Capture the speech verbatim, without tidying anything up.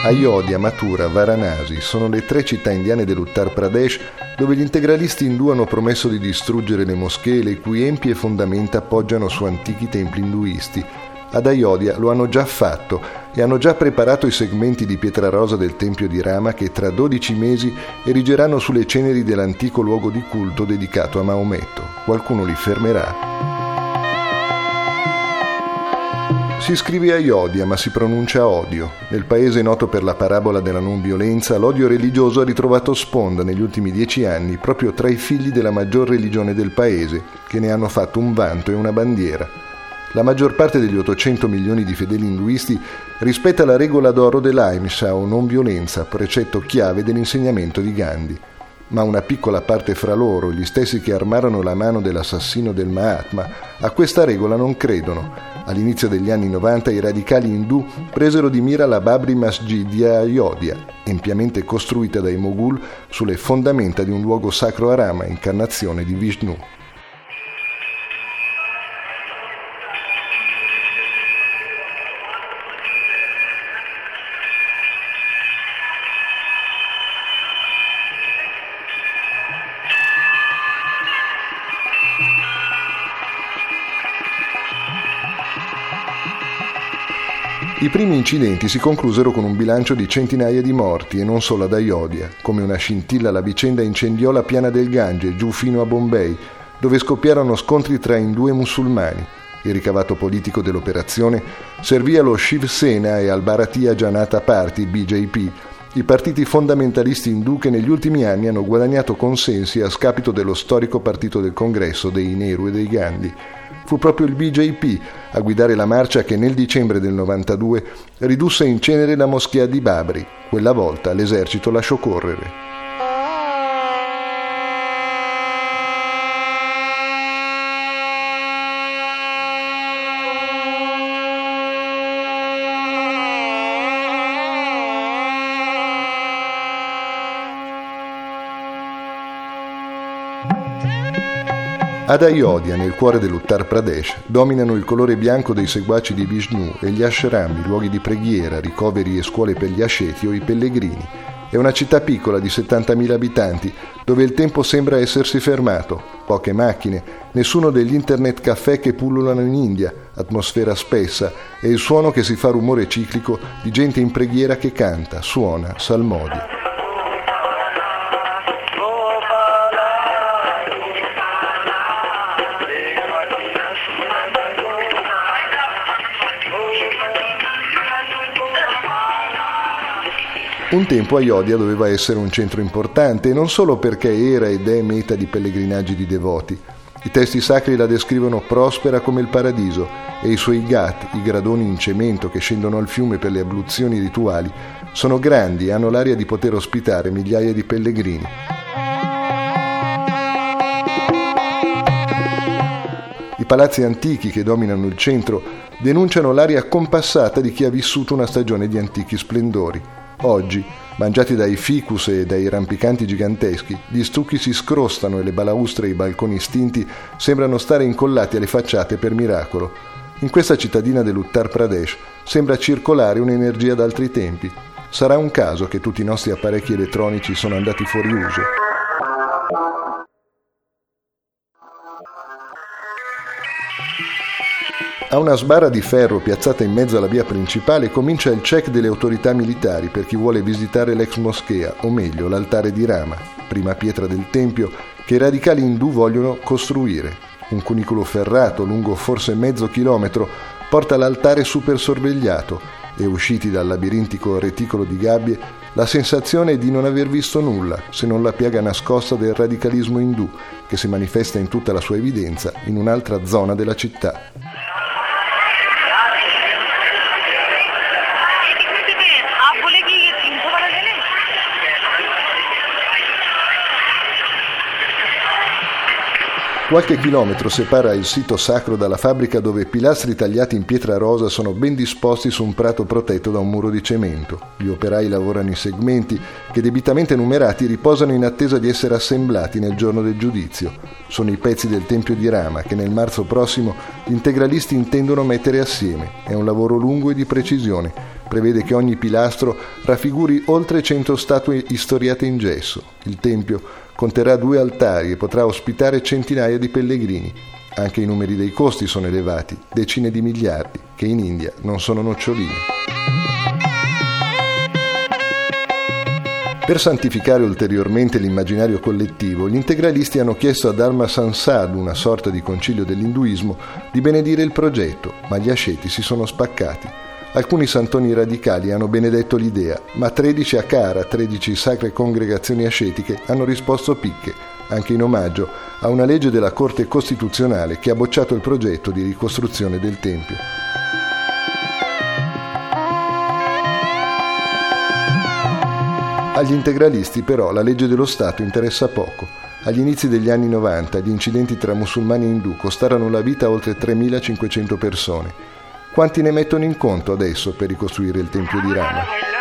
Ayodhya, Mathura, Varanasi sono le tre città indiane dell'Uttar Pradesh dove gli integralisti indù hanno promesso di distruggere le moschee le cui empie fondamenta poggiano su antichi templi induisti. Ad Ayodhya lo hanno già fatto e hanno già preparato i segmenti di pietra rosa del tempio di Rama che tra dodici mesi erigeranno sulle ceneri dell'antico luogo di culto dedicato a Maometto. Qualcuno li fermerà? Si scrive Ayodhya ma si pronuncia odio. Nel paese noto per la parabola della non violenza, l'odio religioso ha ritrovato sponda negli ultimi dieci anni proprio tra i figli della maggior religione del paese, che ne hanno fatto un vanto e una bandiera. La maggior parte degli ottocento milioni di fedeli induisti rispetta la regola d'oro dell'ahimsa o non violenza, precetto chiave dell'insegnamento di Gandhi. Ma una piccola parte fra loro, gli stessi che armarono la mano dell'assassino del Mahatma, a questa regola non credono. All'inizio degli anni novanta i radicali indù presero di mira la Babri Masjid di Ayodhya, ampiamente costruita dai Moghul sulle fondamenta di un luogo sacro a Rama, incarnazione di Vishnu. I primi incidenti si conclusero con un bilancio di centinaia di morti e non solo ad Ayodhya. Come una scintilla la vicenda incendiò la piana del Gange, giù fino a Bombay, dove scoppiarono scontri tra indù e musulmani. Il ricavato politico dell'operazione servì allo Shiv Sena e al Bharatiya Janata Party, B J P, i partiti fondamentalisti indù che negli ultimi anni hanno guadagnato consensi a scapito dello storico partito del Congresso dei Nehru e dei Gandhi. Fu proprio il B J P a guidare la marcia che nel dicembre del novantadue ridusse in cenere la moschea di Babri. Quella volta l'esercito lasciò correre. Ad Ayodhya, nel cuore dell'Uttar Pradesh, dominano il colore bianco dei seguaci di Vishnu e gli ashram, i luoghi di preghiera, ricoveri e scuole per gli asceti o i pellegrini. È una città piccola di settantamila abitanti, dove il tempo sembra essersi fermato. Poche macchine, nessuno degli internet caffè che pullulano in India, atmosfera spessa e il suono che si fa rumore ciclico di gente in preghiera che canta, suona, salmodia. Un tempo Ayodhya doveva essere un centro importante, e non solo perché era ed è meta di pellegrinaggi di devoti. I testi sacri la descrivono prospera come il paradiso e i suoi ghat, i gradoni in cemento che scendono al fiume per le abluzioni rituali, sono grandi e hanno l'aria di poter ospitare migliaia di pellegrini. I palazzi antichi che dominano il centro denunciano l'aria compassata di chi ha vissuto una stagione di antichi splendori. Oggi, mangiati dai ficus e dai rampicanti giganteschi, gli stucchi si scrostano e le balaustre e i balconi stinti sembrano stare incollati alle facciate per miracolo. In questa cittadina dell'Uttar Pradesh sembra circolare un'energia d'altri tempi. Sarà un caso che tutti i nostri apparecchi elettronici sono andati fuori uso? A una sbarra di ferro piazzata in mezzo alla via principale comincia il check delle autorità militari per chi vuole visitare l'ex moschea, o meglio l'altare di Rama, prima pietra del tempio che i radicali indù vogliono costruire. Un cunicolo ferrato lungo forse mezzo chilometro porta l'altare super sorvegliato e, usciti dal labirintico reticolo di gabbie, la sensazione è di non aver visto nulla se non la piaga nascosta del radicalismo indù che si manifesta in tutta la sua evidenza in un'altra zona della città. Qualche chilometro separa il sito sacro dalla fabbrica dove pilastri tagliati in pietra rosa sono ben disposti su un prato protetto da un muro di cemento. Gli operai lavorano in segmenti che, debitamente numerati, riposano in attesa di essere assemblati nel giorno del giudizio. Sono i pezzi del tempio di Rama che nel marzo prossimo gli integralisti intendono mettere assieme. È un lavoro lungo e di precisione, prevede che ogni pilastro raffiguri oltre cento statue istoriate in gesso. Il tempio conterrà due altari e potrà ospitare centinaia di pellegrini. Anche i numeri dei costi sono elevati, decine di miliardi, che in India non sono noccioline. Per santificare ulteriormente l'immaginario collettivo, gli integralisti hanno chiesto a Dharma Sansad, una sorta di concilio dell'induismo, di benedire il progetto, ma gli asceti si sono spaccati. Alcuni santoni radicali hanno benedetto l'idea, ma tredici Akara, tredici sacre congregazioni ascetiche, hanno risposto picche, anche in omaggio a una legge della Corte Costituzionale che ha bocciato il progetto di ricostruzione del Tempio. Agli integralisti però la legge dello Stato interessa poco. Agli inizi degli anni novanta gli incidenti tra musulmani e indù costarono la vita a oltre tremilacinquecento persone. Quanti ne mettono in conto adesso per ricostruire il Tempio di Rama?